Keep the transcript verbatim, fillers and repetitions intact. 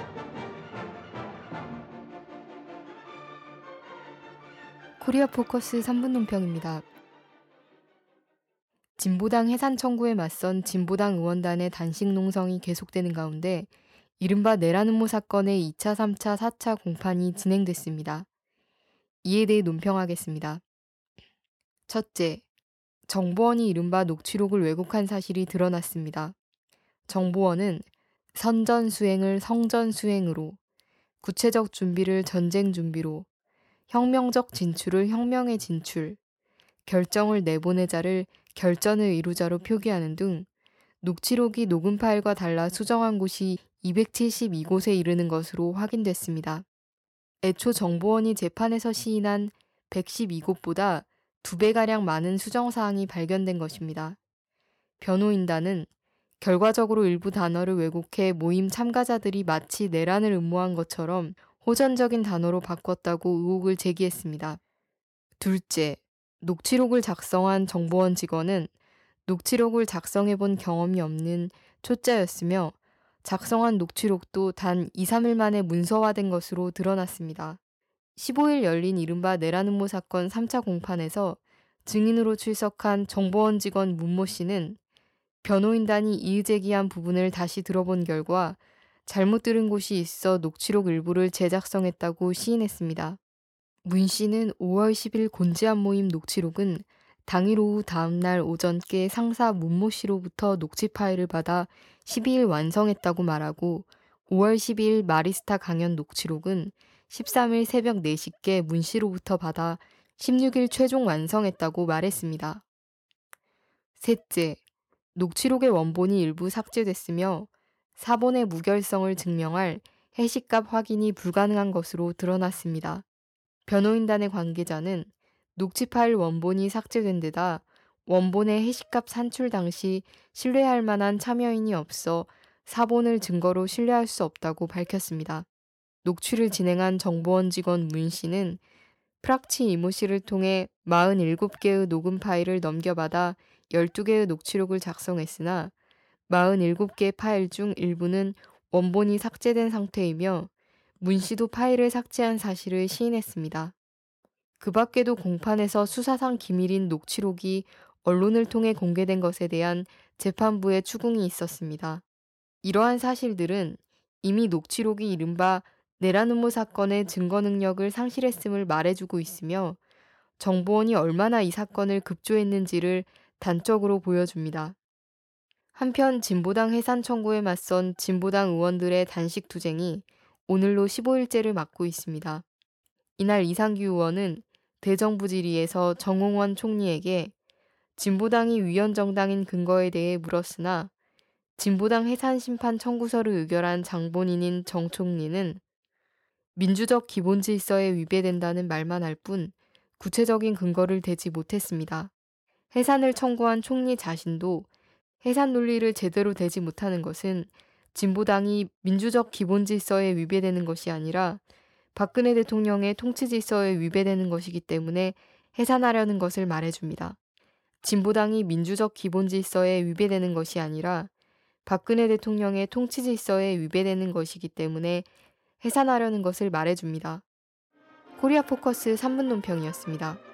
코리아 포커스 삼 분 논평입니다. 진보당 해산 청구에 맞선 진보당 의원단의 단식 농성이 계속되는 가운데 이른바 내란 음모 사건의 이 차, 삼 차, 사 차 공판이 진행됐습니다. 이에 대해 논평하겠습니다. 첫째, 정보원이 이른바 녹취록을 왜곡한 사실이 드러났습니다. 정보원은 선전수행을 성전수행으로, 구체적 준비를 전쟁 준비로, 혁명적 진출을 혁명의 진출, 결정을 내보내자를 결전을 이루자로 표기하는 등 녹취록이 녹음 파일과 달라 수정한 곳이 이백칠십이 곳에 이르는 것으로 확인됐습니다. 애초 정보원이 재판에서 시인한 백십이 곳보다 두 배가량 많은 수정사항이 발견된 것입니다. 변호인단은 결과적으로 일부 단어를 왜곡해 모임 참가자들이 마치 내란을 음모한 것처럼 호전적인 단어로 바꿨다고 의혹을 제기했습니다. 둘째, 녹취록을 작성한 정보원 직원은 녹취록을 작성해본 경험이 없는 초짜였으며 작성한 녹취록도 단 이, 삼 일 만에 문서화된 것으로 드러났습니다. 십오 일 열린 이른바 내란 음모 사건 삼 차 공판에서 증인으로 출석한 정보원 직원 문모 씨는 변호인단이 이의제기한 부분을 다시 들어본 결과 잘못 들은 곳이 있어 녹취록 일부를 재작성했다고 시인했습니다. 문 씨는 오월 십일 곤지암 모임 녹취록은 당일 오후 다음날 오전께 상사 문모 씨로부터 녹취 파일을 받아 십이 일 완성했다고 말하고 오월 십이일 마리스타 강연 녹취록은 십삼 일 새벽 네 시께 문 씨로부터 받아 십육 일 최종 완성했다고 말했습니다. 셋째, 녹취록의 원본이 일부 삭제됐으며 사본의 무결성을 증명할 해시값 확인이 불가능한 것으로 드러났습니다. 변호인단의 관계자는 녹취 파일 원본이 삭제된 데다 원본의 해시값 산출 당시 신뢰할 만한 참여인이 없어 사본을 증거로 신뢰할 수 없다고 밝혔습니다. 녹취를 진행한 정보원 직원 문 씨는 프락치 이모 씨를 통해 사십칠 개의 녹음 파일을 넘겨받아 열두 개의 녹취록을 작성했으나 사십칠 개 파일 중 일부는 원본이 삭제된 상태이며 문 씨도 파일을 삭제한 사실을 시인했습니다. 그 밖에도 공판에서 수사상 기밀인 녹취록이 언론을 통해 공개된 것에 대한 재판부의 추궁이 있었습니다. 이러한 사실들은 이미 녹취록이 이른바 내란 음모 사건의 증거 능력을 상실했음을 말해주고 있으며 정보원이 얼마나 이 사건을 급조했는지를 단적으로 보여줍니다. 한편 진보당 해산 청구에 맞선 진보당 의원들의 단식 투쟁이 오늘로 십오 일째를 맞고 있습니다. 이날 이상규 의원은 대정부 질의에서 정홍원 총리에게 진보당이 위헌정당인 근거에 대해 물었으나 진보당 해산 심판 청구서를 의결한 장본인인 정 총리는 민주적 기본 질서에 위배된다는 말만 할 뿐 구체적인 근거를 대지 못했습니다. 해산을 청구한 총리 자신도 해산 논리를 제대로 대지 못하는 것은 진보당이 민주적 기본 질서에 위배되는 것이 아니라 박근혜 대통령의 통치 질서에 위배되는 것이기 때문에 해산하려는 것을 말해줍니다. 진보당이 민주적 기본 질서에 위배되는 것이 아니라 박근혜 대통령의 통치 질서에 위배되는 것이기 때문에 해산하려는 것을 말해줍니다. 코리아 포커스 삼 분 논평이었습니다.